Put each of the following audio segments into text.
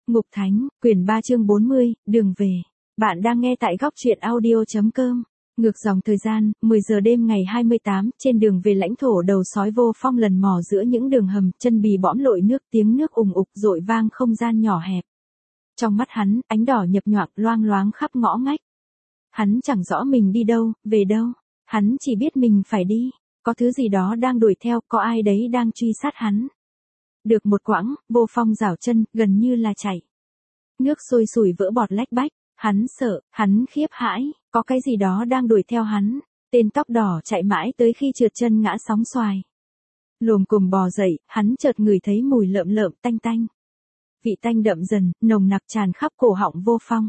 Ngục Thánh, quyển 3 chương 40, đường về. Bạn đang nghe tại góc truyện audio.com. Ngược dòng thời gian, 10 giờ đêm ngày 28, trên đường về lãnh thổ đầu sói Vô Phong lần mò giữa những đường hầm, chân bì bõm lội nước, tiếng nước ùng ục dội vang không gian nhỏ hẹp. Trong mắt hắn, ánh đỏ nhập nhoạng loang loáng khắp ngõ ngách. Hắn chẳng rõ mình đi đâu, về đâu. Hắn chỉ biết mình phải đi. Có thứ gì đó đang đuổi theo, có ai đấy đang truy sát hắn. Được một quãng, Vô Phong rảo chân, gần như là chạy. Nước sôi sùi vỡ bọt lách bách, hắn sợ, hắn khiếp hãi, có cái gì đó đang đuổi theo hắn. Tên tóc đỏ chạy mãi tới khi trượt chân ngã sóng xoài. Lồm cồm bò dậy, hắn chợt ngửi thấy mùi lợm lợm tanh tanh. Vị tanh đậm dần, nồng nặc tràn khắp cổ họng Vô Phong.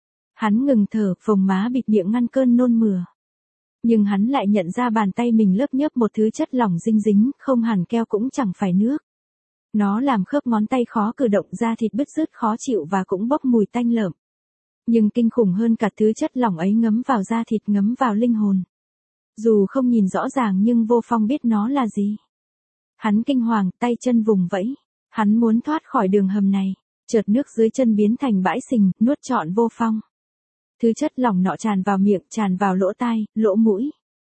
Hắn ngừng thở, phồng má bịt miệng ngăn cơn nôn mửa. Nhưng hắn lại nhận ra bàn tay mình lớp nhớp một thứ chất lỏng dinh dính, không hẳn keo cũng chẳng phải nước. Nó làm khớp ngón tay khó cử động, da thịt bứt rứt khó chịu và cũng bốc mùi tanh lợm. Nhưng kinh khủng hơn cả thứ chất lỏng ấy ngấm vào da thịt, ngấm vào linh hồn. Dù không nhìn rõ ràng nhưng Vô Phong biết nó là gì. Hắn kinh hoàng, tay chân vùng vẫy. Hắn muốn thoát khỏi đường hầm này. Chợt nước dưới chân biến thành bãi sình, nuốt trọn Vô Phong. Thứ chất lỏng nọ tràn vào miệng, tràn vào lỗ tai, lỗ mũi.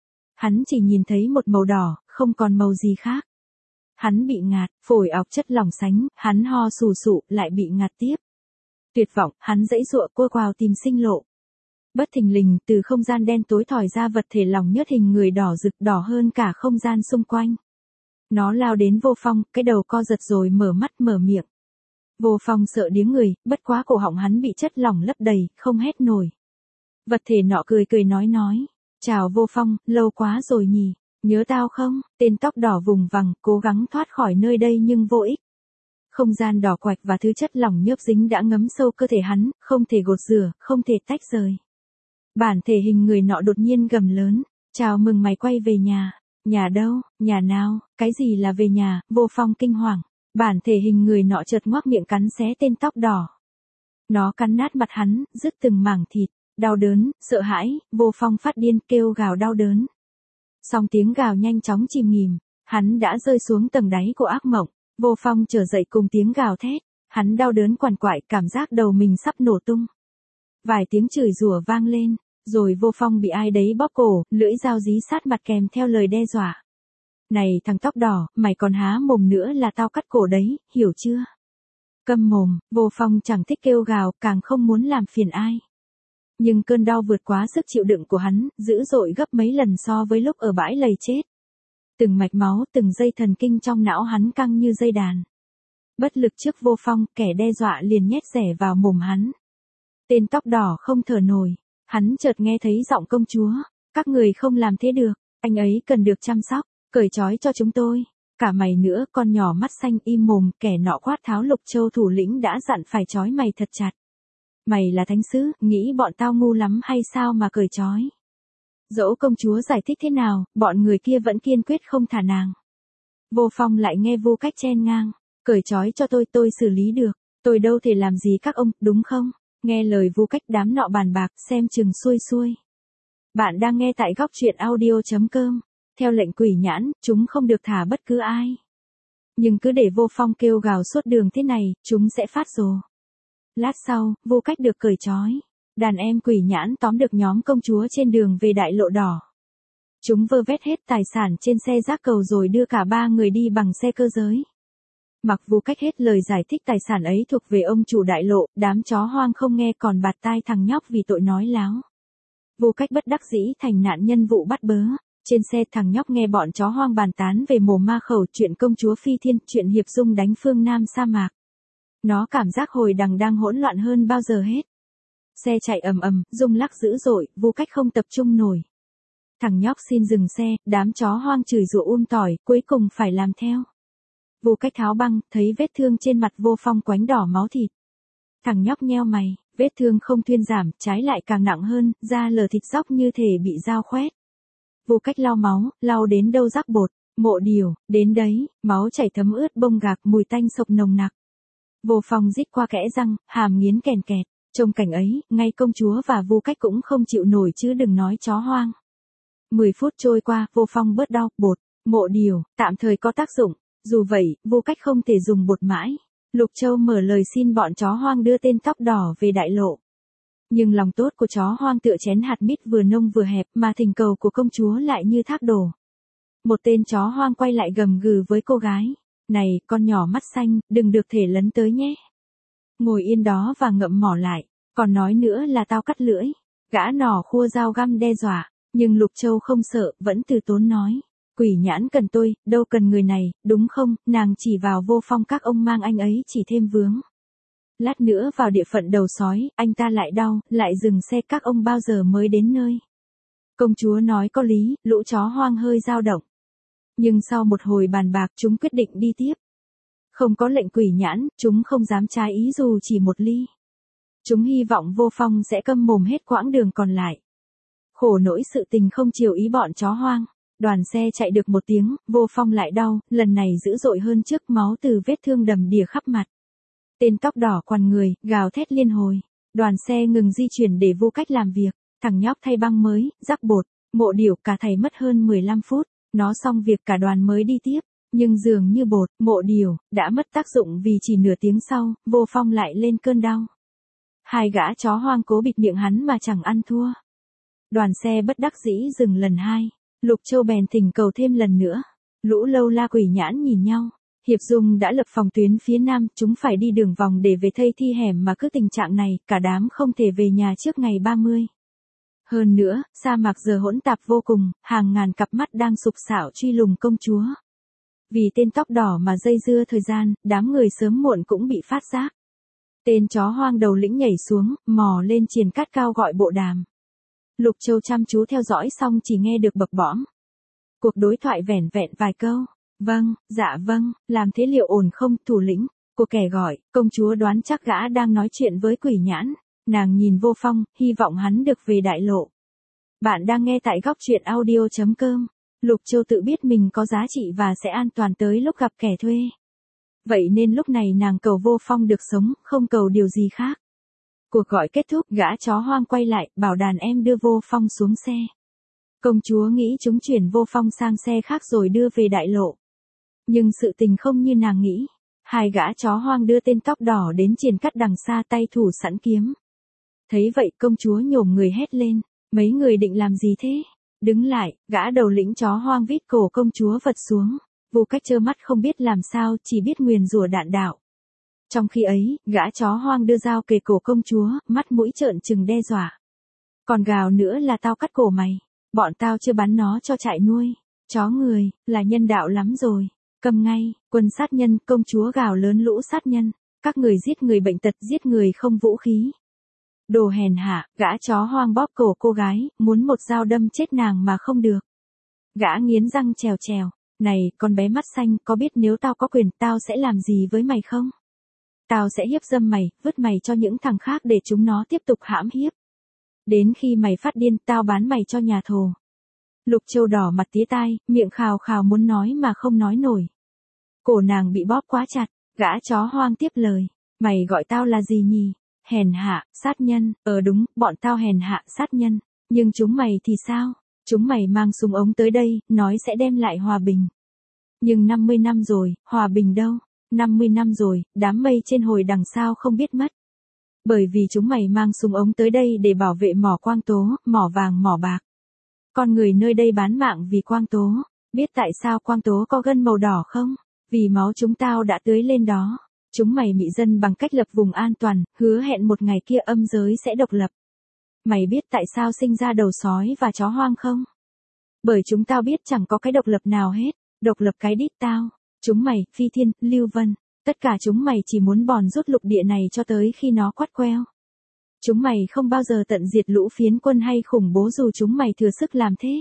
Hắn chỉ nhìn thấy một màu đỏ, không còn màu gì khác. Hắn bị ngạt, phổi ọc chất lỏng sánh, hắn ho sù sụ, lại bị ngạt tiếp. Tuyệt vọng, hắn giãy giụa cua quào tìm sinh lộ. Bất thình lình, từ không gian đen tối thỏi ra vật thể lỏng nhớt hình người đỏ rực, đỏ hơn cả không gian xung quanh. Nó lao đến Vô Phong, cái đầu co giật rồi mở mắt mở miệng. Vô Phong sợ điếng người, bất quá cổ họng hắn bị chất lỏng lấp đầy, không hét nổi. Vật thể nọ cười cười nói. Chào Vô Phong, lâu quá rồi nhỉ, nhớ tao không? Tên tóc đỏ vùng vằng, cố gắng thoát khỏi nơi đây nhưng vô ích. Không gian đỏ quạch và thứ chất lỏng nhớp dính đã ngấm sâu cơ thể hắn, không thể gột rửa, không thể tách rời. Bản thể hình người nọ đột nhiên gầm lớn. Chào mừng mày quay về nhà. Nhà đâu, nhà nào, cái gì là về nhà? Vô Phong kinh hoàng. Bản thể hình người nọ chợt ngoác miệng cắn xé tên tóc đỏ. Nó cắn nát mặt hắn, rứt từng mảng thịt. Đau đớn, sợ hãi, Vô Phong phát điên kêu gào đau đớn. Song tiếng gào nhanh chóng chìm nghỉm, hắn đã rơi xuống tầng đáy của ác mộng. Vô Phong trở dậy cùng tiếng gào thét, hắn đau đớn quằn quại, cảm giác đầu mình sắp nổ tung. Vài tiếng chửi rủa vang lên, rồi Vô Phong bị ai đấy bóp cổ, lưỡi dao dí sát mặt kèm theo lời đe dọa. Này thằng tóc đỏ, mày còn há mồm nữa là tao cắt cổ đấy, hiểu chưa? Câm mồm, Vô Phong chẳng thích kêu gào, càng không muốn làm phiền ai. Nhưng cơn đau vượt quá sức chịu đựng của hắn, dữ dội gấp mấy lần so với lúc ở bãi lầy chết. Từng mạch máu, từng dây thần kinh trong não hắn căng như dây đàn. Bất lực trước Vô Phong, kẻ đe dọa liền nhét rẻ vào mồm hắn. Tên tóc đỏ không thở nổi, hắn chợt nghe thấy giọng công chúa. Các người không làm thế được, anh ấy cần được chăm sóc, cởi trói cho chúng tôi. Cả mày nữa, con nhỏ mắt xanh im mồm, kẻ nọ quát tháo. Lục Châu thủ lĩnh đã dặn phải trói mày thật chặt. Mày là thánh sứ, nghĩ bọn tao ngu lắm hay sao mà cởi trói? Dẫu công chúa giải thích thế nào, bọn người kia vẫn kiên quyết không thả nàng. Vô Phong lại nghe Vu Cách chen ngang. Cởi trói cho tôi xử lý được. Tôi đâu thể làm gì các ông, đúng không? Nghe lời Vu Cách đám nọ bàn bạc, xem chừng xuôi xuôi. Bạn đang nghe tại góc truyện audio.com. Theo lệnh Quỷ Nhãn, chúng không được thả bất cứ ai. Nhưng cứ để Vô Phong kêu gào suốt đường thế này, chúng sẽ phát rồ. Lát sau, Vu Cách được cởi trói. Đàn em Quỷ Nhãn tóm được nhóm công chúa trên đường về đại lộ đỏ. Chúng vơ vét hết tài sản trên xe rác cầu rồi đưa cả ba người đi bằng xe cơ giới. Mặc Vu Cách hết lời giải thích tài sản ấy thuộc về ông chủ đại lộ, đám chó hoang không nghe còn bạt tai thằng nhóc vì tội nói láo. Vu Cách bất đắc dĩ thành nạn nhân vụ bắt bớ. Trên xe thằng nhóc nghe bọn chó hoang bàn tán về Mồm Ma Khẩu, chuyện công chúa Phi Thiên, chuyện Hiệp Dung đánh phương Nam sa mạc. Nó cảm giác hồi đằng đang hỗn loạn hơn bao giờ hết. Xe chạy ầm ầm, rung lắc dữ dội, Vu Cách không tập trung nổi. Thằng nhóc xin dừng xe, đám chó hoang chửi rủa tỏi, cuối cùng phải làm theo. Vu Cách tháo băng, thấy vết thương trên mặt Vô Phong quánh đỏ máu thịt. Thằng nhóc nheo mày, vết thương không thuyên giảm, trái lại càng nặng hơn, da lờ thịt róc như thể bị dao khoét. Vu Cách lau máu, lau đến đâu rắc bột, Mộ Điều, đến đấy, máu chảy thấm ướt bông gạc, mùi tanh sộc nồng nặc. Vô Phong rít qua kẽ răng, hàm nghiến kèn kẹt. Trông cảnh ấy, ngay công chúa và Vu Cách cũng không chịu nổi chứ đừng nói chó hoang. 10 phút trôi qua, Vô Phong bớt đau, bột, Mộ Điều, tạm thời có tác dụng. Dù vậy, Vu Cách không thể dùng bột mãi. Lục Châu mở lời xin bọn chó hoang đưa tên tóc đỏ về đại lộ. Nhưng lòng tốt của chó hoang tựa chén hạt mít vừa nông vừa hẹp mà thỉnh cầu của công chúa lại như thác đổ. Một tên chó hoang quay lại gầm gừ với cô gái. Này, con nhỏ mắt xanh, đừng được thể lấn tới nhé. Ngồi yên đó và ngậm mỏ lại, còn nói nữa là tao cắt lưỡi. Gã nỏ khua dao găm đe dọa, nhưng Lục Châu không sợ, vẫn từ tốn nói. Quỷ nhãn cần tôi, đâu cần người này, đúng không? Nàng chỉ vào Vô Phong các ông mang anh ấy chỉ thêm vướng. Lát nữa vào địa phận đầu sói, anh ta lại đau, lại dừng xe các ông bao giờ mới đến nơi. Công chúa nói có lý, lũ chó hoang hơi dao động. Nhưng sau một hồi bàn bạc chúng quyết định đi tiếp. Không có lệnh quỷ nhãn, chúng không dám trái ý dù chỉ một ly. Chúng hy vọng Vô Phong sẽ câm mồm hết quãng đường còn lại. Khổ nỗi sự tình không chiều ý bọn chó hoang. Đoàn xe chạy được một tiếng, Vô Phong lại đau, lần này dữ dội hơn trước, máu từ vết thương đầm đìa khắp mặt. Tên tóc đỏ quằn người, gào thét liên hồi. Đoàn xe ngừng di chuyển để vô cách làm việc. Thằng nhóc thay băng mới, rắc bột, Mộ Điểu cả thầy mất hơn 15 phút. Nó xong việc cả đoàn mới đi tiếp. Nhưng dường như bột, Mộ Điểu, đã mất tác dụng vì chỉ nửa tiếng sau, Vô Phong lại lên cơn đau. Hai gã chó hoang cố bịt miệng hắn mà chẳng ăn thua. Đoàn xe bất đắc dĩ dừng lần hai. Lục Châu bèn thỉnh cầu thêm lần nữa. Lũ Lâu La Quỷ Nhãn nhìn nhau. Hiệp Dung đã lập phòng tuyến phía nam, chúng phải đi đường vòng để về thây thi hẻm mà cứ tình trạng này, cả đám không thể về nhà trước ngày 30. Hơn nữa, sa mạc giờ hỗn tạp vô cùng, hàng ngàn cặp mắt đang sục sạo truy lùng công chúa. Vì tên tóc đỏ mà dây dưa thời gian, đám người sớm muộn cũng bị phát giác. Tên chó hoang đầu lĩnh nhảy xuống, mò lên triền cát cao gọi bộ đàm. Lục Châu chăm chú theo dõi xong chỉ nghe được bập bõm. Cuộc đối thoại vẻn vẹn vài câu. Vâng, dạ vâng, làm thế liệu ổn không, thủ lĩnh? Cô kẻ gọi, công chúa đoán chắc gã đang nói chuyện với quỷ nhãn. Nàng nhìn Vô Phong, hy vọng hắn được về đại lộ. Bạn đang nghe tại góc truyện audio.com. Lục Châu tự biết mình có giá trị và sẽ an toàn tới lúc gặp kẻ thuê. Vậy nên lúc này nàng cầu Vô Phong được sống, không cầu điều gì khác. Cuộc gọi kết thúc, gã chó hoang quay lại, bảo đàn em đưa Vô Phong xuống xe. Công chúa nghĩ chúng chuyển Vô Phong sang xe khác rồi đưa về đại lộ. Nhưng sự tình không như nàng nghĩ. Hai gã chó hoang đưa tên tóc đỏ đến triền cắt đằng xa, tay thủ sẵn kiếm. Thấy vậy công chúa nhổm người hét lên. Mấy người định làm gì thế? Đứng lại, gã đầu lĩnh chó hoang vít cổ công chúa vật xuống. Vô Cách trơ mắt không biết làm sao, chỉ biết nguyền rủa đạn đạo. Trong khi ấy, gã chó hoang đưa dao kề cổ công chúa, mắt mũi trợn trừng đe dọa. Còn gào nữa là tao cắt cổ mày. Bọn tao chưa bắn nó cho trại nuôi. Chó người, là nhân đạo lắm rồi. Cầm ngay, quân sát nhân, công chúa gào lớn lũ sát nhân. Các người giết người bệnh tật, giết người không vũ khí. Đồ hèn hạ, gã chó hoang bóp cổ cô gái, muốn một dao đâm chết nàng mà không được. Gã nghiến răng trèo trèo. Này, con bé mắt xanh, có biết nếu tao có quyền, tao sẽ làm gì với mày không? Tao sẽ hiếp dâm mày, vứt mày cho những thằng khác để chúng nó tiếp tục hãm hiếp. Đến khi mày phát điên, tao bán mày cho nhà thồ. Lục Châu đỏ mặt tía tai, miệng khào khào muốn nói mà không nói nổi. Cổ nàng bị bóp quá chặt, gã chó hoang tiếp lời. Mày gọi tao là gì nhỉ? Hèn hạ, sát nhân, đúng, bọn tao hèn hạ, sát nhân. Nhưng chúng mày thì sao? Chúng mày mang súng ống tới đây, nói sẽ đem lại hòa bình. Nhưng 50 năm rồi, hòa bình đâu? 50 năm rồi, đám mây trên hồi đằng sau không biết mất. Bởi vì chúng mày mang súng ống tới đây để bảo vệ mỏ quang tố, mỏ vàng mỏ bạc. Con người nơi đây bán mạng vì quang tố. Biết tại sao quang tố có gân màu đỏ không? Vì máu chúng tao đã tưới lên đó. Chúng mày mị dân bằng cách lập vùng an toàn, hứa hẹn một ngày kia âm giới sẽ độc lập. Mày biết tại sao sinh ra đầu sói và chó hoang không? Bởi chúng tao biết chẳng có cái độc lập nào hết. Độc lập cái đít tao. Chúng mày, Phi Thiên, Lưu Vân, tất cả chúng mày chỉ muốn bòn rút lục địa này cho tới khi nó quắt queo. Chúng mày không bao giờ tận diệt lũ phiến quân hay khủng bố dù chúng mày thừa sức làm thế.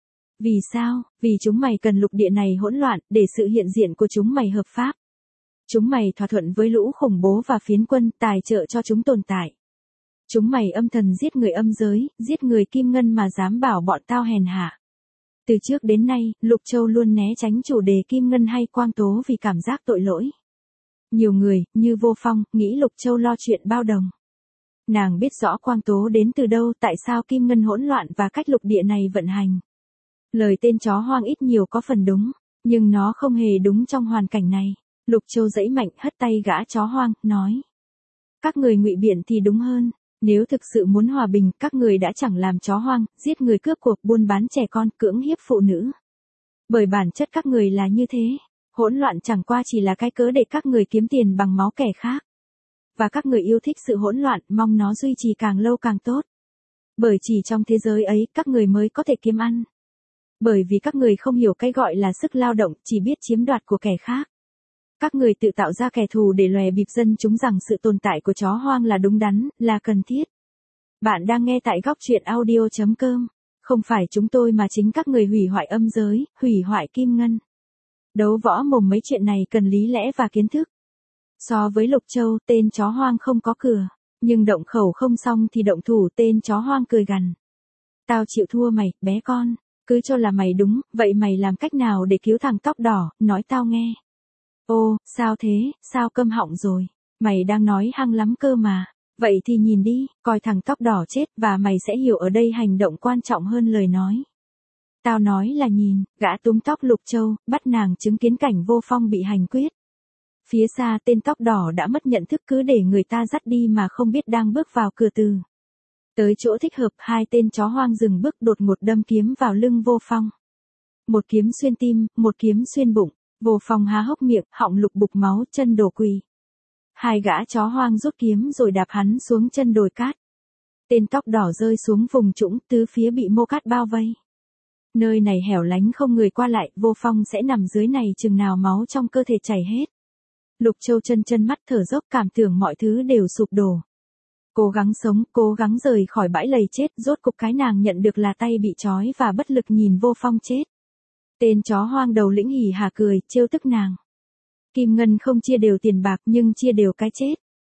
Vì sao? Vì chúng mày cần lục địa này hỗn loạn để sự hiện diện của chúng mày hợp pháp. Chúng mày thỏa thuận với lũ khủng bố và phiến quân tài trợ cho chúng tồn tại. Chúng mày âm thầm giết người âm giới, giết người kim ngân mà dám bảo bọn tao hèn hạ. Từ trước đến nay, Lục Châu luôn né tránh chủ đề kim ngân hay quang tố vì cảm giác tội lỗi. Nhiều người, như Vô Phong, nghĩ Lục Châu lo chuyện bao đồng. Nàng biết rõ quang tố đến từ đâu, tại sao kim ngân hỗn loạn và cách lục địa này vận hành. Lời tên chó hoang ít nhiều có phần đúng, nhưng nó không hề đúng trong hoàn cảnh này. Lục Châu giãy mạnh hất tay gã chó hoang, nói. Các người ngụy biện thì đúng hơn. Nếu thực sự muốn hòa bình, các người đã chẳng làm chó hoang, giết người cướp cuộc, buôn bán trẻ con, cưỡng hiếp phụ nữ. Bởi bản chất các người là như thế. Hỗn loạn chẳng qua chỉ là cái cớ để các người kiếm tiền bằng máu kẻ khác. Và các người yêu thích sự hỗn loạn, mong nó duy trì càng lâu càng tốt. Bởi chỉ trong thế giới ấy, các người mới có thể kiếm ăn. Bởi vì các người không hiểu cái gọi là sức lao động, chỉ biết chiếm đoạt của kẻ khác. Các người tự tạo ra kẻ thù để lòe bịp dân chúng rằng sự tồn tại của chó hoang là đúng đắn, là cần thiết. Bạn đang nghe tại góc truyện audio.com. Không phải chúng tôi mà chính các người hủy hoại âm giới, hủy hoại kim ngân. Đấu võ mồm mấy chuyện này cần lý lẽ và kiến thức. So với Lục Châu, tên chó hoang không có cửa. Nhưng động khẩu không xong thì động thủ, tên chó hoang cười gằn. Tao chịu thua mày, bé con. Cứ cho là mày đúng, vậy mày làm cách nào để cứu thằng tóc đỏ, nói tao nghe. Ô, sao thế, sao câm họng rồi? Mày đang nói hăng lắm cơ mà. Vậy thì nhìn đi, coi thằng tóc đỏ chết và mày sẽ hiểu ở đây hành động quan trọng hơn lời nói. Tao nói là nhìn, gã túm tóc Lục Châu, bắt nàng chứng kiến cảnh Vô Phong bị hành quyết. Phía xa tên tóc đỏ đã mất nhận thức, cứ để người ta dắt đi mà không biết đang bước vào cửa từ. Tới chỗ thích hợp, hai tên chó hoang dừng bước, đột ngột đâm kiếm vào lưng Vô Phong. Một kiếm xuyên tim, một kiếm xuyên bụng. Vô Phong há hốc miệng, họng lục bục máu, chân đổ quỳ. Hai gã chó hoang rút kiếm rồi đạp hắn xuống chân đồi cát. Tên tóc đỏ rơi xuống vùng trũng, tứ phía bị mô cát bao vây. Nơi này hẻo lánh không người qua lại, Vô Phong sẽ nằm dưới này chừng nào máu trong cơ thể chảy hết. Lục Châu chân mắt thở dốc, cảm tưởng mọi thứ đều sụp đổ. Cố gắng sống, cố gắng rời khỏi bãi lầy chết, rốt cục cái nàng nhận được là tay bị trói và bất lực nhìn Vô Phong chết. Tên chó hoang đầu lĩnh hỉ hả cười, trêu tức nàng. Kim ngân không chia đều tiền bạc nhưng chia đều cái chết.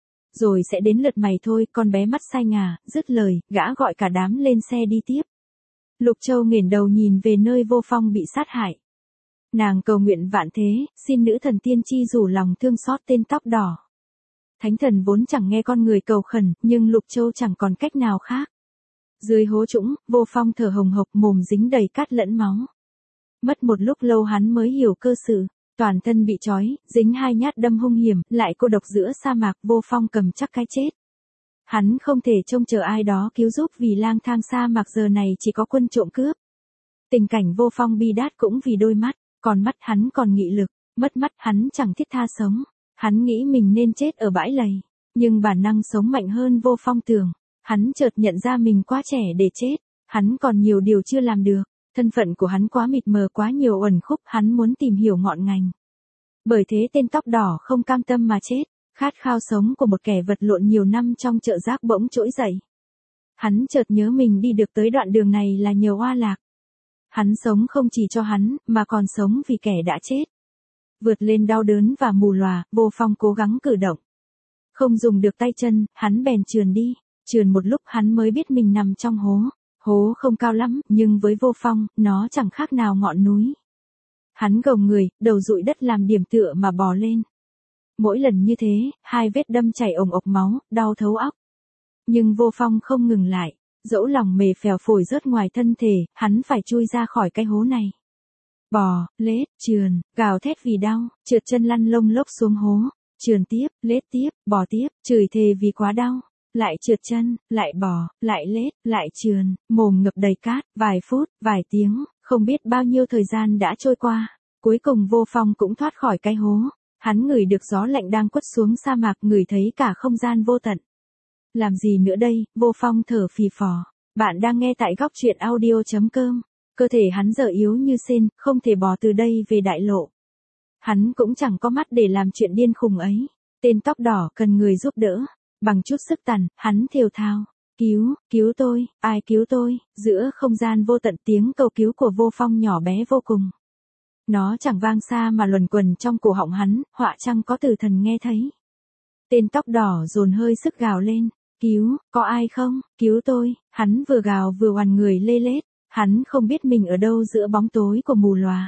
Rồi sẽ đến lượt mày thôi, con bé mắt sai ngà, dứt lời, gã gọi cả đám lên xe đi tiếp. Lục Châu nghển đầu nhìn về nơi Vô Phong bị sát hại. Nàng cầu nguyện vạn thế, xin nữ thần tiên tri rủ lòng thương xót tên tóc đỏ. Thánh thần vốn chẳng nghe con người cầu khẩn, nhưng Lục Châu chẳng còn cách nào khác. Dưới hố trũng, Vô Phong thở hồng hộc, mồm dính đầy cát lẫn máu. Mất một lúc lâu hắn mới hiểu cơ sự, toàn thân bị trói, dính hai nhát đâm hung hiểm, lại cô độc giữa sa mạc, Vô Phong cầm chắc cái chết. Hắn không thể trông chờ ai đó cứu giúp vì lang thang sa mạc giờ này chỉ có quân trộm cướp. Tình cảnh Vô Phong bi đát cũng vì đôi mắt, còn mắt hắn còn nghị lực, mất mắt hắn chẳng thiết tha sống. Hắn nghĩ mình nên chết ở bãi lầy, nhưng bản năng sống mạnh hơn Vô Phong tưởng. Hắn chợt nhận ra mình quá trẻ để chết, hắn còn nhiều điều chưa làm được. Thân phận của hắn quá mịt mờ, quá nhiều uẩn khúc, hắn muốn tìm hiểu ngọn ngành. Bởi thế tên tóc đỏ không cam tâm mà chết, khát khao sống của một kẻ vật lộn nhiều năm trong chợ rác bỗng trỗi dậy. Hắn chợt nhớ mình đi được tới đoạn đường này là nhờ oa lạc. Hắn sống không chỉ cho hắn, mà còn sống vì kẻ đã chết. Vượt lên đau đớn và mù lòa, Vô Phong cố gắng cử động. Không dùng được tay chân, hắn bèn trườn đi. Trườn một lúc hắn mới biết mình nằm trong hố. Hố không cao lắm, nhưng với Vô Phong, nó chẳng khác nào ngọn núi. Hắn gồng người, đầu dụi đất làm điểm tựa mà bò lên. Mỗi lần như thế, hai vết đâm chảy ồng ộc máu, đau thấu óc. Nhưng Vô Phong không ngừng lại, dẫu lòng mề phèo phổi rớt ngoài thân thể, hắn phải chui ra khỏi cái hố này. Bò, lết, trườn, gào thét vì đau, trượt chân lăn lông lốc xuống hố, trườn tiếp, lết tiếp, bò tiếp, chửi thề vì quá đau. Lại trượt chân, lại bò, lại lết, lại trườn, mồm ngập đầy cát, vài phút, vài tiếng, không biết bao nhiêu thời gian đã trôi qua. Cuối cùng Vô Phong cũng thoát khỏi cái hố. Hắn ngửi được gió lạnh đang quất xuống sa mạc, ngửi thấy cả không gian vô tận. Làm gì nữa đây, Vô Phong thở phì phò. Bạn đang nghe tại góc truyện audio.com. Cơ thể hắn giờ yếu như sên, không thể bò từ đây về đại lộ. Hắn cũng chẳng có mắt để làm chuyện điên khùng ấy. Tên tóc đỏ cần người giúp đỡ. Bằng chút sức tàn, hắn thều thào. Cứu tôi, ai cứu tôi, giữa không gian vô tận tiếng cầu cứu của Vô Phong nhỏ bé vô cùng. Nó chẳng vang xa mà luẩn quẩn trong cổ họng hắn, họa chăng có tử thần nghe thấy. Tên tóc đỏ dồn hơi sức gào lên, có ai không, cứu tôi, hắn vừa gào vừa oằn người lê lết, hắn không biết mình ở đâu giữa bóng tối của mù lòa.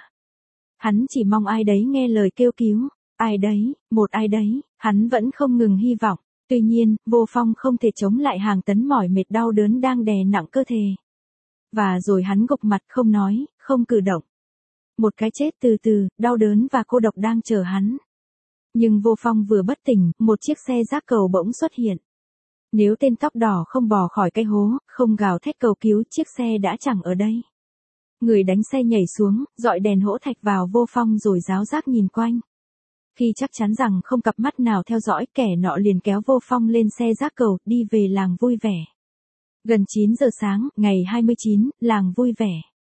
Hắn chỉ mong ai đấy nghe lời kêu cứu, ai đấy, một ai đấy, hắn vẫn không ngừng hy vọng. Tuy nhiên, Vô Phong không thể chống lại hàng tấn mỏi mệt đau đớn đang đè nặng cơ thể. Và rồi hắn gục mặt không nói, không cử động. Một cái chết từ từ, đau đớn và cô độc đang chờ hắn. Nhưng Vô Phong vừa bất tỉnh, một chiếc xe rác cầu bỗng xuất hiện. Nếu tên tóc đỏ không bò khỏi cái hố, không gào thét cầu cứu, chiếc xe đã chẳng ở đây. Người đánh xe nhảy xuống, dọi đèn hỗ thạch vào Vô Phong rồi ráo rác nhìn quanh. Khi chắc chắn rằng không cặp mắt nào theo dõi, kẻ nọ liền kéo Vô Phong lên xe rác cầu, đi về làng vui vẻ. Gần 9 giờ sáng, ngày 29, làng vui vẻ.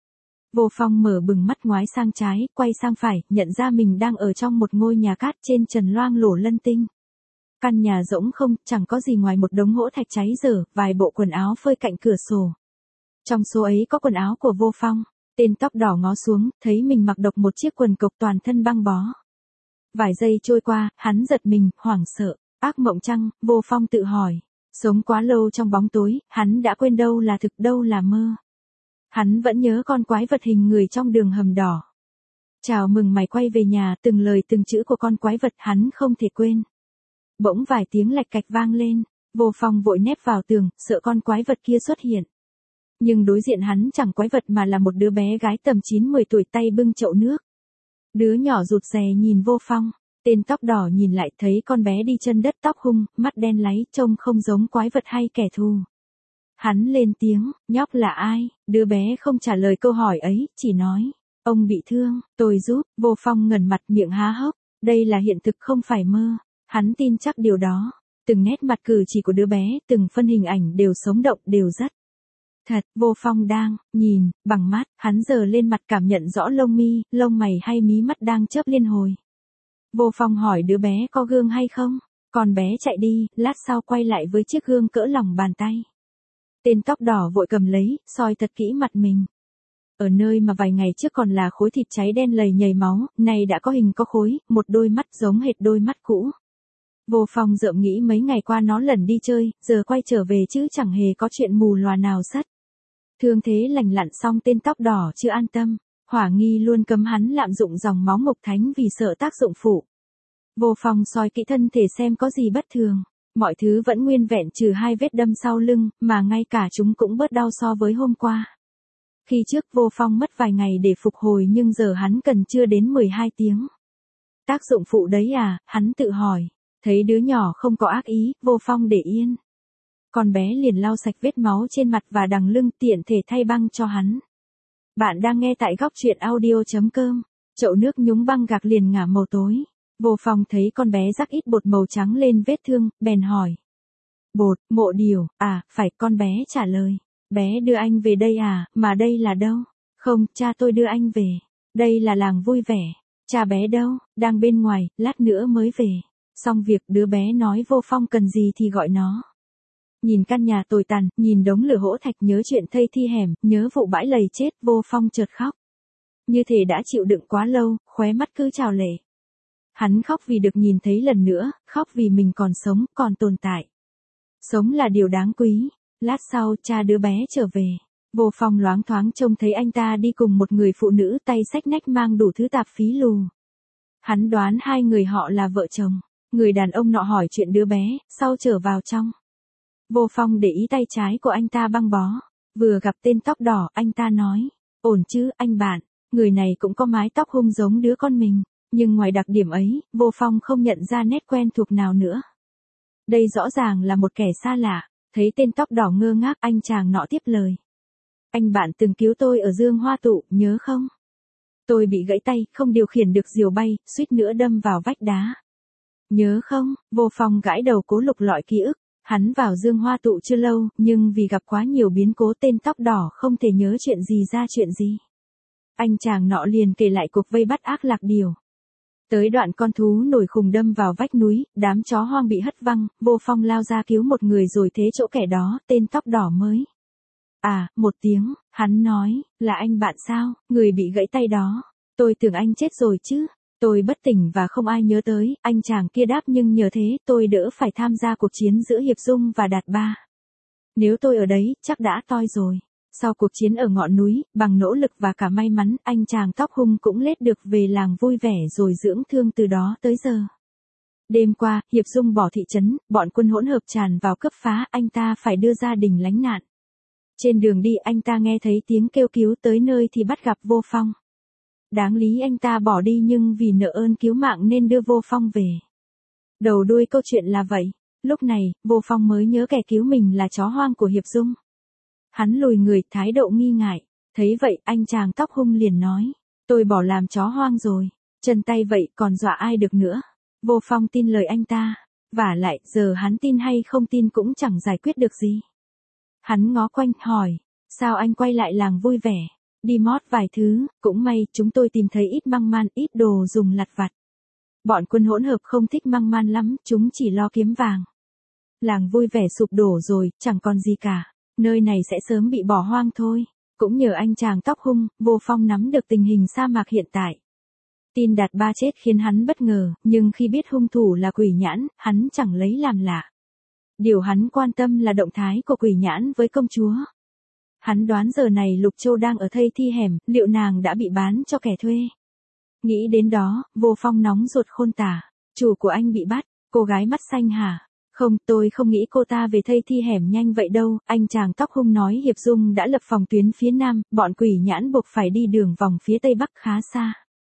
Vô Phong mở bừng mắt ngoái sang trái, quay sang phải, nhận ra mình đang ở trong một ngôi nhà cát trên trần loang lổ lân tinh. Căn nhà rỗng không, chẳng có gì ngoài một đống hỗ thạch cháy dở, vài bộ quần áo phơi cạnh cửa sổ. Trong số ấy có quần áo của Vô Phong. Tên tóc đỏ ngó xuống, thấy mình mặc độc một chiếc quần cộc toàn thân băng bó. Vài giây trôi qua, hắn giật mình, hoảng sợ. Ác mộng chăng, Vô Phong tự hỏi. Sống quá lâu trong bóng tối, hắn đã quên đâu là thực đâu là mơ. Hắn vẫn nhớ con quái vật hình người trong đường hầm đỏ. Chào mừng mày quay về nhà, từng lời từng chữ của con quái vật hắn không thể quên. Bỗng vài tiếng lạch cạch vang lên, Vô Phong vội nép vào tường, sợ con quái vật kia xuất hiện. Nhưng đối diện hắn chẳng quái vật mà là một đứa bé gái tầm 9-10 tuổi tay bưng chậu nước. Đứa nhỏ rụt rè nhìn Vô Phong, tên tóc đỏ nhìn lại thấy con bé đi chân đất tóc hung, mắt đen láy, trông không giống quái vật hay kẻ thù. Hắn lên tiếng, nhóc là ai? Đứa bé không trả lời câu hỏi ấy, chỉ nói, ông bị thương, tôi giúp. Vô Phong ngẩn mặt miệng há hốc, đây là hiện thực không phải mơ. Hắn tin chắc điều đó. Từng nét mặt cử chỉ của đứa bé, từng phân hình ảnh đều sống động, đều rất thật. Vô Phong đang nhìn bằng mắt, hắn giơ lên mặt cảm nhận rõ lông mi, lông mày hay mí mắt đang chớp liên hồi. Vô Phong hỏi đứa bé có gương hay không? Con bé chạy đi, lát sau quay lại với chiếc gương cỡ lòng bàn tay. Tên tóc đỏ vội cầm lấy, soi thật kỹ mặt mình. Ở nơi mà vài ngày trước còn là khối thịt cháy đen lầy nhầy máu, nay đã có hình có khối, một đôi mắt giống hệt đôi mắt cũ. Vô Phong rợm nghĩ mấy ngày qua nó lần đi chơi, giờ quay trở về chứ chẳng hề có chuyện mù lòa nào sất. Thương thế lành lặn xong tên tóc đỏ chưa an tâm, hỏa nghi luôn cấm hắn lạm dụng dòng máu ngọc thánh vì sợ tác dụng phụ. Vô Phong soi kỹ thân thể xem có gì bất thường. Mọi thứ vẫn nguyên vẹn trừ 2 vết đâm sau lưng, mà ngay cả chúng cũng bớt đau so với hôm qua. Khi trước Vô Phong mất vài ngày để phục hồi nhưng giờ hắn cần chưa đến 12 tiếng. Tác dụng phụ đấy à, hắn tự hỏi. Thấy đứa nhỏ không có ác ý, Vô Phong để yên. Con bé liền lau sạch vết máu trên mặt và đằng lưng tiện thể thay băng cho hắn. Bạn đang nghe tại góc truyện audio.com. Chậu nước nhúng băng gạc liền ngả màu tối. Vô Phong thấy con bé rắc ít bột màu trắng lên vết thương, bèn hỏi. Bột, Mộ Điều, à, phải, con bé trả lời. Bé đưa anh về đây à, mà đây là đâu? Không, cha tôi đưa anh về. Đây là làng vui vẻ. Cha bé đâu? Đang bên ngoài, lát nữa mới về. Xong việc đứa bé nói Vô Phong cần gì thì gọi nó. Nhìn căn nhà tồi tàn, nhìn đống lửa hỗ thạch, nhớ chuyện thây thi hẻm, nhớ vụ bãi lầy chết, Vô Phong chợt khóc. Như thể đã chịu đựng quá lâu, khóe mắt cứ trào lệ. Hắn khóc vì được nhìn thấy lần nữa, khóc vì mình còn sống, còn tồn tại. Sống là điều đáng quý. Lát sau, cha đứa bé trở về. Vô Phong loáng thoáng trông thấy anh ta đi cùng một người phụ nữ tay xách nách mang đủ thứ tạp phí lù. Hắn đoán hai người họ là vợ chồng. Người đàn ông nọ hỏi chuyện đứa bé, sau trở vào trong. Vô Phong để ý tay trái của anh ta băng bó. Vừa gặp tên tóc đỏ, anh ta nói. Ổn chứ, anh bạn. Người này cũng có mái tóc hung giống đứa con mình. Nhưng ngoài đặc điểm ấy, Vô Phong không nhận ra nét quen thuộc nào nữa. Đây rõ ràng là một kẻ xa lạ. Thấy tên tóc đỏ ngơ ngác, anh chàng nọ tiếp lời. Anh bạn từng cứu tôi ở Dương Hoa Tụ, nhớ không? Tôi bị gãy tay, không điều khiển được diều bay, suýt nữa đâm vào vách đá. Nhớ không? Vô Phong gãi đầu cố lục lọi ký ức. Hắn vào Dương Hoa Tụ chưa lâu, nhưng vì gặp quá nhiều biến cố tên tóc đỏ không thể nhớ chuyện gì ra chuyện gì. Anh chàng nọ liền kể lại cuộc vây bắt ác lạc điều. Tới đoạn con thú nổi khùng đâm vào vách núi, đám chó hoang bị hất văng, Vô Phong lao ra cứu một người rồi thế chỗ kẻ đó, tên tóc đỏ mới. À, một tiếng, hắn nói, là anh bạn sao, người bị gãy tay đó. Tôi tưởng anh chết rồi chứ. Tôi bất tỉnh và không ai nhớ tới, anh chàng kia đáp nhưng nhờ thế tôi đỡ phải tham gia cuộc chiến giữa Hiệp Dung và Đạt Ba. Nếu tôi ở đấy, chắc đã toi rồi. Sau cuộc chiến ở ngọn núi, bằng nỗ lực và cả may mắn, anh chàng tóc hung cũng lết được về làng vui vẻ rồi dưỡng thương từ đó tới giờ. Đêm qua, Hiệp Dung bỏ thị trấn, bọn quân hỗn hợp tràn vào cướp phá, anh ta phải đưa gia đình lánh nạn. Trên đường đi anh ta nghe thấy tiếng kêu cứu, tới nơi thì bắt gặp Vô Phong. Đáng lý anh ta bỏ đi nhưng vì nợ ơn cứu mạng nên đưa Vô Phong về. Đầu đuôi câu chuyện là vậy. Lúc này, Vô Phong mới nhớ kẻ cứu mình là chó hoang của Hiệp Dung. Hắn lùi người, thái độ nghi ngại. Thấy vậy, anh chàng tóc hung liền nói. Tôi bỏ làm chó hoang rồi. Chân tay vậy còn dọa ai được nữa. Vô Phong tin lời anh ta. Vả lại, giờ hắn tin hay không tin cũng chẳng giải quyết được gì. Hắn ngó quanh, hỏi. Sao anh quay lại làng vui vẻ? Đi mót vài thứ, cũng may, chúng tôi tìm thấy ít măng man, ít đồ dùng lặt vặt. Bọn quân hỗn hợp không thích măng man lắm, chúng chỉ lo kiếm vàng. Làng vui vẻ sụp đổ rồi, chẳng còn gì cả. Nơi này sẽ sớm bị bỏ hoang thôi. Cũng nhờ anh chàng tóc hung, Vô Phong nắm được tình hình sa mạc hiện tại. Tin Đạt Ba chết khiến hắn bất ngờ, nhưng khi biết hung thủ là Quỷ Nhãn, hắn chẳng lấy làm lạ. Điều hắn quan tâm là động thái của Quỷ Nhãn với công chúa. Hắn đoán giờ này Lục Châu đang ở thây thi hẻm, liệu nàng đã bị bán cho kẻ thuê. Nghĩ đến đó, Vô Phong nóng ruột khôn tả. Chủ của anh bị bắt, cô gái mắt xanh hả? Không, tôi không nghĩ cô ta về thây thi hẻm nhanh vậy đâu. Anh chàng tóc hung nói Hiệp Dung đã lập phòng tuyến phía nam, bọn Quỷ Nhãn buộc phải đi đường vòng phía tây bắc khá xa.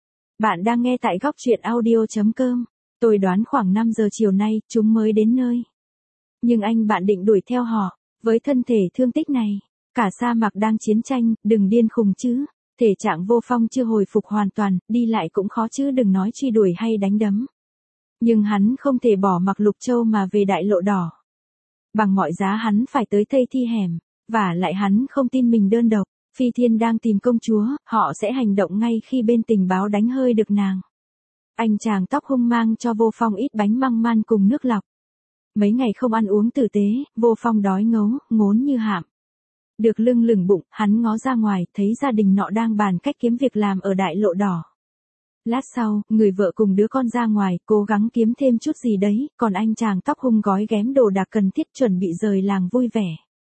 Bạn đang nghe tại góc truyện audio.com. Tôi đoán khoảng 5 giờ chiều nay, chúng mới đến nơi. Nhưng anh bạn định đuổi theo họ, với thân thể thương tích này. Cả sa mạc đang chiến tranh, đừng điên khùng chứ. Thể trạng Vô Phong chưa hồi phục hoàn toàn, đi lại cũng khó chứ đừng nói truy đuổi hay đánh đấm. Nhưng hắn không thể bỏ mặc Lục Châu mà về đại lộ đỏ. Bằng mọi giá hắn phải tới thây thi hẻm, và lại hắn không tin mình đơn độc. Phi Thiên đang tìm công chúa, họ sẽ hành động ngay khi bên tình báo đánh hơi được nàng. Anh chàng tóc hung mang cho Vô Phong ít bánh măng man cùng nước lọc. Mấy ngày không ăn uống tử tế, Vô Phong đói ngấu, ngốn như hạm. Được lưng lửng bụng, hắn ngó ra ngoài, thấy gia đình nọ đang bàn cách kiếm việc làm ở đại lộ đỏ. Lát sau, người vợ cùng đứa con ra ngoài, cố gắng kiếm thêm chút gì đấy, còn anh chàng tóc hung gói ghém đồ đạc cần thiết chuẩn bị rời làng vui vẻ.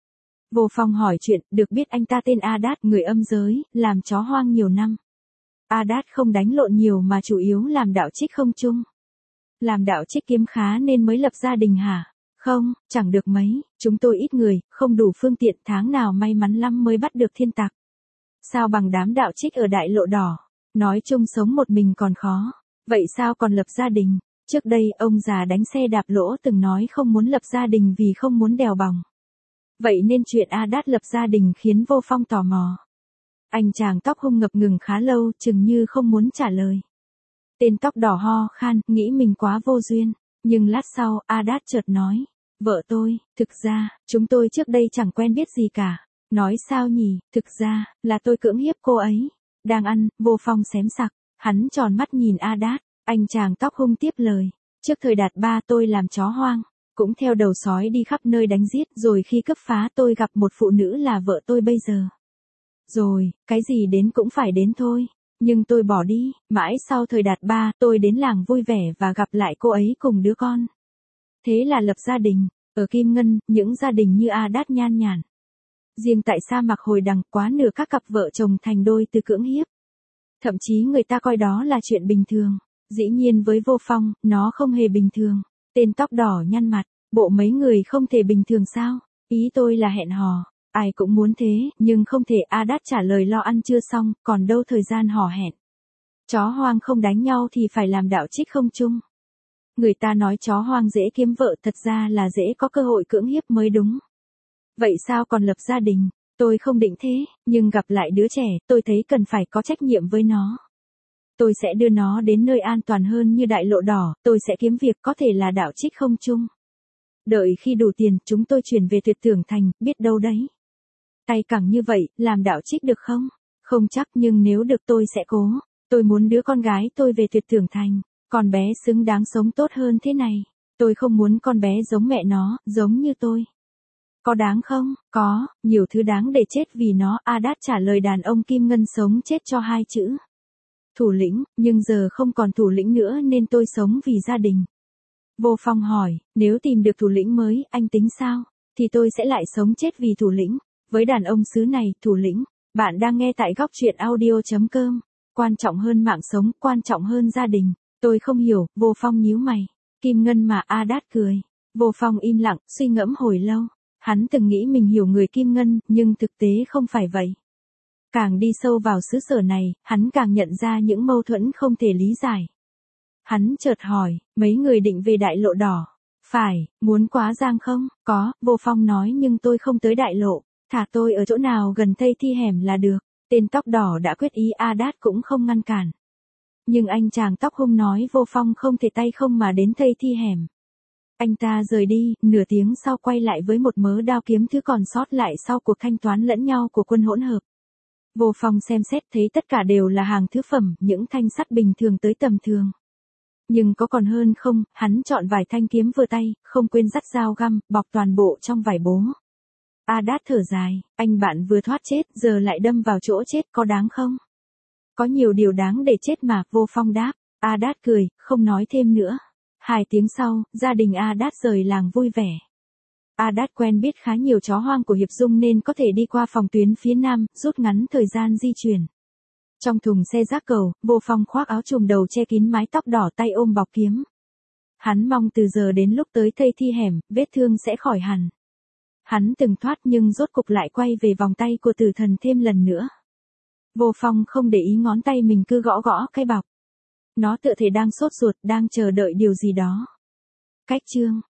Vô Phong hỏi chuyện, được biết anh ta tên Adat, người âm giới, làm chó hoang nhiều năm. Adat không đánh lộn nhiều mà chủ yếu làm đạo trích không chung. Làm đạo trích kiếm khá nên mới lập gia đình hả? Không, chẳng được mấy, chúng tôi ít người, không đủ phương tiện, tháng nào may mắn lắm mới bắt được thiên tặc. Sao bằng đám đạo trích ở đại lộ đỏ, nói chung sống một mình còn khó, vậy sao còn lập gia đình? Trước đây ông già đánh xe đạp lỗ từng nói không muốn lập gia đình vì không muốn đèo bòng. Vậy nên chuyện Adat lập gia đình khiến Vô Phong tò mò. Anh chàng tóc hung ngập ngừng khá lâu, chừng như không muốn trả lời. Tên tóc đỏ ho khan, nghĩ mình quá vô duyên, nhưng lát sau, Adat chợt nói. Vợ tôi, thực ra, chúng tôi trước đây chẳng quen biết gì cả. Nói sao nhỉ, thực ra, là tôi cưỡng hiếp cô ấy. Đang ăn, Vô Phong xém sặc, hắn tròn mắt nhìn Adat, anh chàng tóc hung tiếp lời. Trước thời Đạt Ba tôi làm chó hoang, cũng theo đầu sói đi khắp nơi đánh giết, rồi khi cướp phá tôi gặp một phụ nữ là vợ tôi bây giờ. Rồi, cái gì đến cũng phải đến thôi. Nhưng tôi bỏ đi, mãi sau thời Đạt Ba tôi đến làng vui vẻ và gặp lại cô ấy cùng đứa con. Thế là lập gia đình, ở Kim Ngân, những gia đình như Adat nhan nhản. Riêng tại sa mạc Hồi Đằng, quá nửa các cặp vợ chồng thành đôi từ cưỡng hiếp. Thậm chí người ta coi đó là chuyện bình thường. Dĩ nhiên với Vô Phong, nó không hề bình thường. Tên tóc đỏ nhăn mặt, bộ mấy người không thể bình thường sao? Ý tôi là hẹn hò. Ai cũng muốn thế, nhưng không thể. Adat trả lời lo ăn chưa xong, còn đâu thời gian hò hẹn. Chó hoang không đánh nhau thì phải làm đạo trích không chung. Người ta nói chó hoang dễ kiếm vợ, thật ra là dễ có cơ hội cưỡng hiếp mới đúng. Vậy sao còn lập gia đình? Tôi không định thế, nhưng gặp lại đứa trẻ, tôi thấy cần phải có trách nhiệm với nó. Tôi sẽ đưa nó đến nơi an toàn hơn như đại lộ đỏ, tôi sẽ kiếm việc có thể là đạo trích không chung. Đợi khi đủ tiền, chúng tôi chuyển về Tuyệt Tưởng Thành, biết đâu đấy. Tay cẳng như vậy, làm đạo trích được không? Không chắc, nhưng nếu được tôi sẽ cố. Tôi muốn đứa con gái tôi về Tuyệt Tưởng Thành. Con bé xứng đáng sống tốt hơn thế này. Tôi không muốn con bé giống mẹ nó, giống như tôi. Có đáng không? Có, nhiều thứ đáng để chết vì nó. Adat trả lời đàn ông Kim Ngân sống chết cho hai chữ. Thủ lĩnh, nhưng giờ không còn thủ lĩnh nữa nên tôi sống vì gia đình. Vô Phong hỏi, nếu tìm được thủ lĩnh mới, anh tính sao? Thì tôi sẽ lại sống chết vì thủ lĩnh. Với đàn ông xứ này, thủ lĩnh. Bạn đang nghe tại góc truyện audio.com. Quan trọng hơn mạng sống, quan trọng hơn gia đình. Tôi không hiểu, Vô Phong nhíu mày. Kim Ngân mà. Adat cười. Vô Phong im lặng, suy ngẫm hồi lâu. Hắn từng nghĩ mình hiểu người Kim Ngân, nhưng thực tế không phải vậy. Càng đi sâu vào xứ sở này, hắn càng nhận ra những mâu thuẫn không thể lý giải. Hắn chợt hỏi, mấy người định về đại lộ đỏ. Phải, muốn quá giang không? Có, Vô Phong nói nhưng tôi không tới đại lộ. Thả tôi ở chỗ nào gần Tây Thi Hẻm là được. Tên tóc đỏ đã quyết ý, A Đát cũng không ngăn cản. Nhưng anh chàng tóc hung nói Vô Phong không thể tay không mà đến Tây Thi Hẻm. Anh ta rời đi, nửa tiếng sau quay lại với một mớ đao kiếm thứ còn sót lại sau cuộc thanh toán lẫn nhau của quân hỗn hợp. Vô Phong xem xét thấy tất cả đều là hàng thứ phẩm, những thanh sắt bình thường tới tầm thường. Nhưng có còn hơn không, hắn chọn vài thanh kiếm vừa tay, không quên dắt dao găm, bọc toàn bộ trong vải bố. A Đát thở dài, anh bạn vừa thoát chết, giờ lại đâm vào chỗ chết, có đáng không? Có nhiều điều đáng để chết mà, Vô Phong đáp. A Đát cười, không nói thêm nữa. 2 tiếng sau, gia đình A Đát rời làng vui vẻ. A Đát quen biết khá nhiều chó hoang của Hiệp Dung nên có thể đi qua phòng tuyến phía nam, rút ngắn thời gian di chuyển. Trong thùng xe rác cầu, Vô Phong khoác áo trùm đầu che kín mái tóc đỏ, tay ôm bọc kiếm. Hắn mong từ giờ đến lúc tới Tây Thi Hẻm, vết thương sẽ khỏi hẳn. Hắn từng thoát nhưng rốt cục lại quay về vòng tay của tử thần thêm lần nữa. Vô Phong không để ý ngón tay mình cứ gõ gõ cái bọc. Nó tựa thể đang sốt ruột, đang chờ đợi điều gì đó. Cách chương